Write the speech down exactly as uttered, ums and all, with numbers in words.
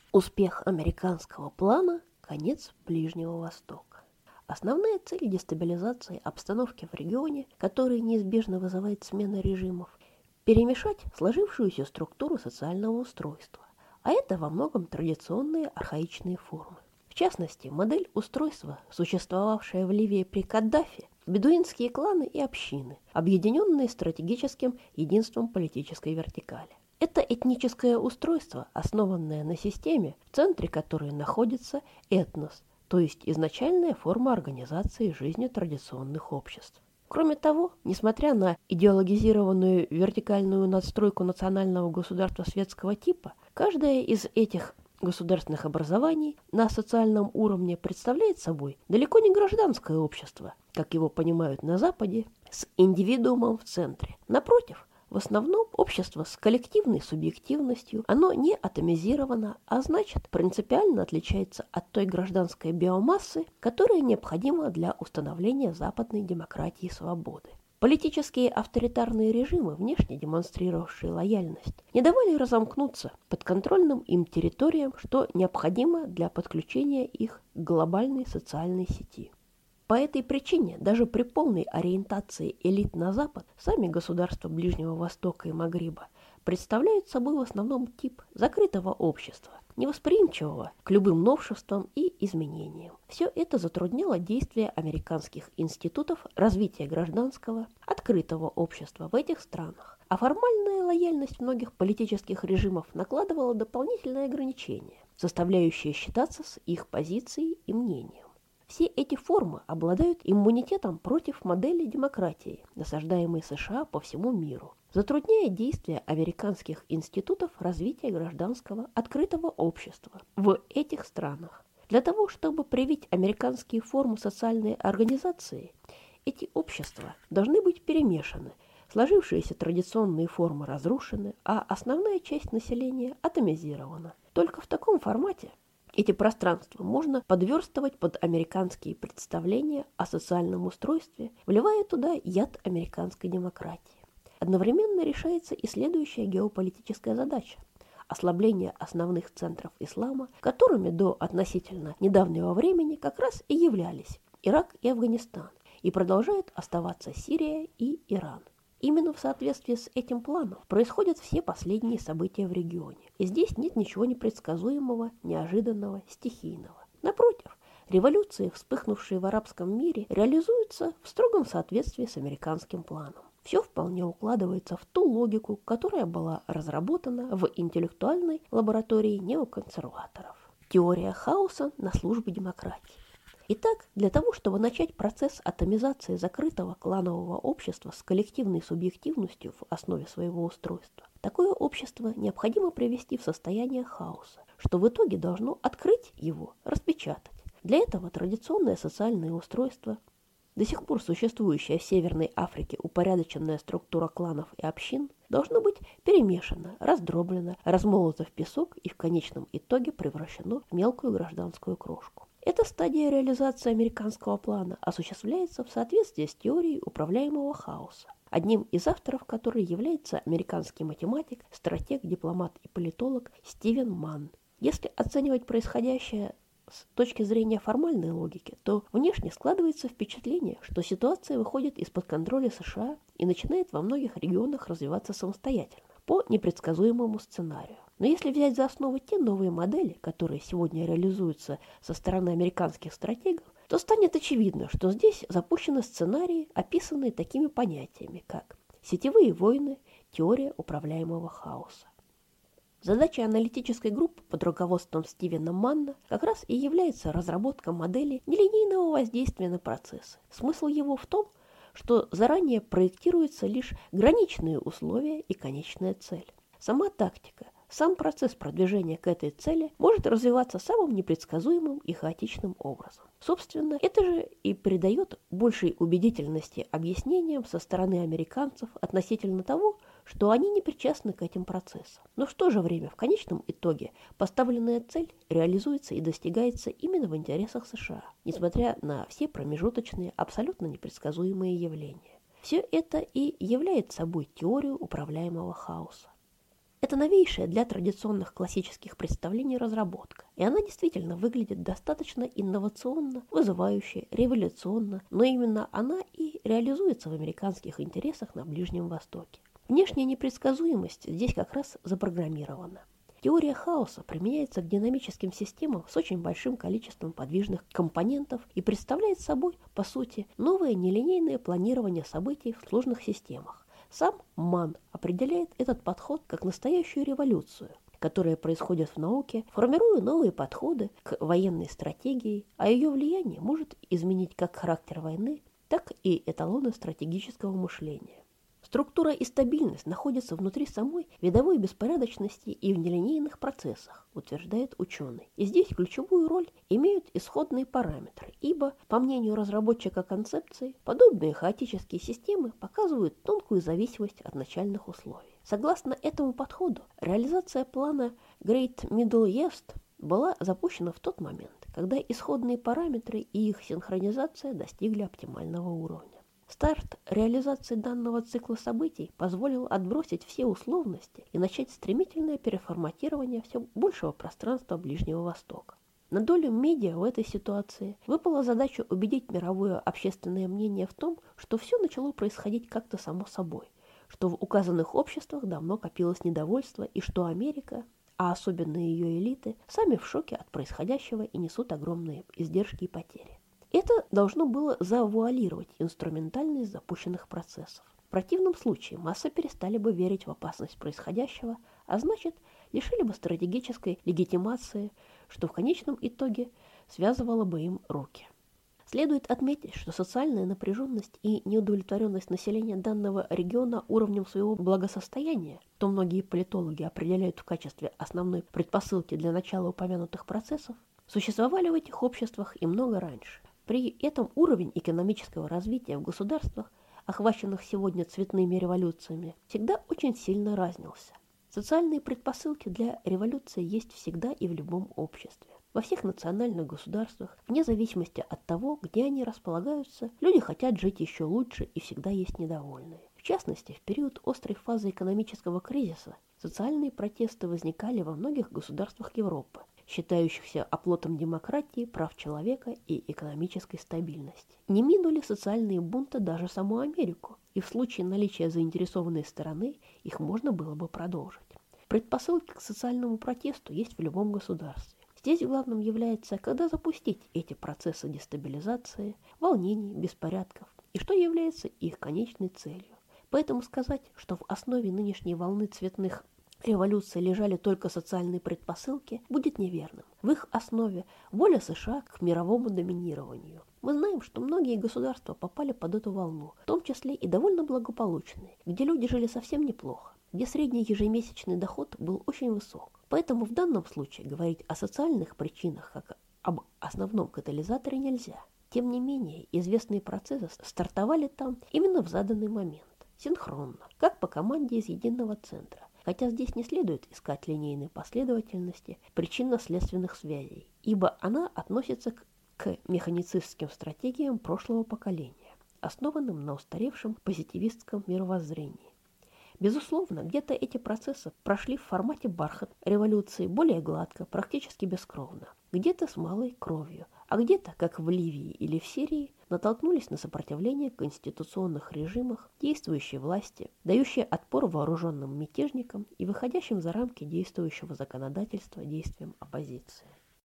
Успех американского плана – конец Ближнего Востока. Основная цель дестабилизации обстановки в регионе, которая неизбежно вызывает смена режимов, перемешать сложившуюся структуру социального устройства, а это во многом традиционные архаичные формы. В частности, модель устройства, существовавшая в Ливии при Каддафи, бедуинские кланы и общины, объединенные стратегическим единством политической вертикали. Это этническое устройство, основанное на системе, в центре которой находится этнос, то есть изначальная форма организации жизни традиционных обществ. Кроме того, несмотря на идеологизированную вертикальную надстройку национального государства светского типа, каждое из этих государственных образований на социальном уровне представляет собой далеко не гражданское общество, как его понимают на Западе, с индивидуумом в центре. Напротив, в основном общество с коллективной субъективностью, оно не атомизировано, а значит принципиально отличается от той гражданской биомассы, которая необходима для установления западной демократии и свободы. Политические авторитарные режимы, внешне демонстрировавшие лояльность, не давали разомкнуться подконтрольным им территориям, что необходимо для подключения их к глобальной социальной сети. По этой причине даже при полной ориентации элит на Запад сами государства Ближнего Востока и Магриба представляют собой в основном тип закрытого общества, невосприимчивого к любым новшествам и изменениям. Все это затрудняло действия американских институтов развития гражданского, открытого общества в этих странах, а формальная лояльность многих политических режимов накладывала дополнительные ограничения, заставляющие считаться с их позицией и мнением. Все эти формы обладают иммунитетом против модели демократии, насаждаемой США по всему миру, затрудняя действия американских институтов развития гражданского открытого общества в этих странах. Для того, чтобы привить американские формы социальной организации, эти общества должны быть перемешаны, сложившиеся традиционные формы разрушены, а основная часть населения атомизирована. Только в таком формате эти пространства можно подверстывать под американские представления о социальном устройстве, вливая туда яд американской демократии. Одновременно решается и следующая геополитическая задача – ослабление основных центров ислама, которыми до относительно недавнего времени как раз и являлись Ирак и Афганистан, и продолжают оставаться Сирия и Иран. Именно в соответствии с этим планом происходят все последние события в регионе. И здесь нет ничего непредсказуемого, неожиданного, стихийного. Напротив, революции, вспыхнувшие в арабском мире, реализуются в строгом соответствии с американским планом. Все вполне укладывается в ту логику, которая была разработана в интеллектуальной лаборатории неоконсерваторов. Теория хаоса на службе демократии. Итак, для того, чтобы начать процесс атомизации закрытого кланового общества с коллективной субъективностью в основе своего устройства, такое общество необходимо привести в состояние хаоса, что в итоге должно открыть его, распечатать. Для этого традиционное социальное устройство, до сих пор существующая в Северной Африке упорядоченная структура кланов и общин, должно быть перемешано, раздроблено, размолото в песок и в конечном итоге превращено в мелкую гражданскую крошку. Эта стадия реализации американского плана осуществляется в соответствии с теорией управляемого хаоса, одним из авторов которой является американский математик, стратег, дипломат и политолог Стивен Манн. Если оценивать происходящее с точки зрения формальной логики, то внешне складывается впечатление, что ситуация выходит из-под контроля США и начинает во многих регионах развиваться самостоятельно, по непредсказуемому сценарию. Но если взять за основу те новые модели, которые сегодня реализуются со стороны американских стратегов, то станет очевидно, что здесь запущены сценарии, описанные такими понятиями, как сетевые войны, теория управляемого хаоса. Задача аналитической группы под руководством Стивена Манна как раз и является разработка модели нелинейного воздействия на процессы. Смысл его в том, что заранее проектируются лишь граничные условия и конечная цель. Сама тактика, сам процесс продвижения к этой цели может развиваться самым непредсказуемым и хаотичным образом. Собственно, это же и придает большей убедительности объяснениям со стороны американцев относительно того, что они не причастны к этим процессам. Но в то же время, в конечном итоге, поставленная цель реализуется и достигается именно в интересах США, несмотря на все промежуточные, абсолютно непредсказуемые явления. Все это и является собой теорию управляемого хаоса. Это новейшая для традиционных классических представлений разработка, и она действительно выглядит достаточно инновационно, вызывающе, революционно, но именно она и реализуется в американских интересах на Ближнем Востоке. Внешняя непредсказуемость здесь как раз запрограммирована. Теория хаоса применяется к динамическим системам с очень большим количеством подвижных компонентов и представляет собой, по сути, новое нелинейное планирование событий в сложных системах. Сам Манн определяет этот подход как настоящую революцию, которая происходит в науке, формируя новые подходы к военной стратегии, а ее влияние может изменить как характер войны, так и эталоны стратегического мышления. Структура и стабильность находятся внутри самой видовой беспорядочности и в нелинейных процессах, утверждает ученый. И здесь ключевую роль имеют исходные параметры, ибо, по мнению разработчика концепции, подобные хаотические системы показывают тонкую зависимость от начальных условий. Согласно этому подходу, реализация плана Great Middle East была запущена в тот момент, когда исходные параметры и их синхронизация достигли оптимального уровня. Старт реализации данного цикла событий позволил отбросить все условности и начать стремительное переформатирование все большего пространства Ближнего Востока. На долю медиа в этой ситуации выпала задача убедить мировое общественное мнение в том, что все начало происходить как-то само собой, что в указанных обществах давно копилось недовольство и что Америка, а особенно ее элиты, сами в шоке от происходящего и несут огромные издержки и потери. Это должно было завуалировать инструментальность запущенных процессов. В противном случае массы перестали бы верить в опасность происходящего, а значит, лишили бы стратегической легитимации, что в конечном итоге связывало бы им руки. Следует отметить, что социальная напряженность и неудовлетворенность населения данного региона уровнем своего благосостояния, то многие политологи определяют в качестве основной предпосылки для начала упомянутых процессов, существовали в этих обществах и много раньше. При этом уровень экономического развития в государствах, охваченных сегодня цветными революциями, всегда очень сильно разнился. Социальные предпосылки для революции есть всегда и в любом обществе. Во всех национальных государствах, вне зависимости от того, где они располагаются, люди хотят жить еще лучше и всегда есть недовольные. В частности, в период острой фазы экономического кризиса социальные протесты возникали во многих государствах Европы, считающихся оплотом демократии, прав человека и экономической стабильности. Не минули социальные бунты даже саму Америку, и в случае наличия заинтересованной стороны их можно было бы продолжить. Предпосылки к социальному протесту есть в любом государстве. Здесь главным является, когда запустить эти процессы дестабилизации, волнений, беспорядков, и что является их конечной целью. Поэтому сказать, что в основе нынешней волны цветных революции лежали только социальные предпосылки, будет неверным. В их основе воля США к мировому доминированию. Мы знаем, что многие государства попали под эту волну, в том числе и довольно благополучные, где люди жили совсем неплохо, где средний ежемесячный доход был очень высок. Поэтому в данном случае говорить о социальных причинах как об основном катализаторе нельзя. Тем не менее, известные процессы стартовали там именно в заданный момент, синхронно, как по команде из единого центра. Хотя здесь не следует искать линейной последовательности причинно-следственных связей, ибо она относится к, к механицистским стратегиям прошлого поколения, основанным на устаревшем позитивистском мировоззрении. Безусловно, где-то эти процессы прошли в формате бархат революции более гладко, практически бескровно, где-то с малой кровью, а где-то, как в Ливии или в Сирии, натолкнулись на сопротивление конституционных режимах действующей власти, дающие отпор вооруженным мятежникам и выходящим за рамки действующего законодательства действиям оппозиции.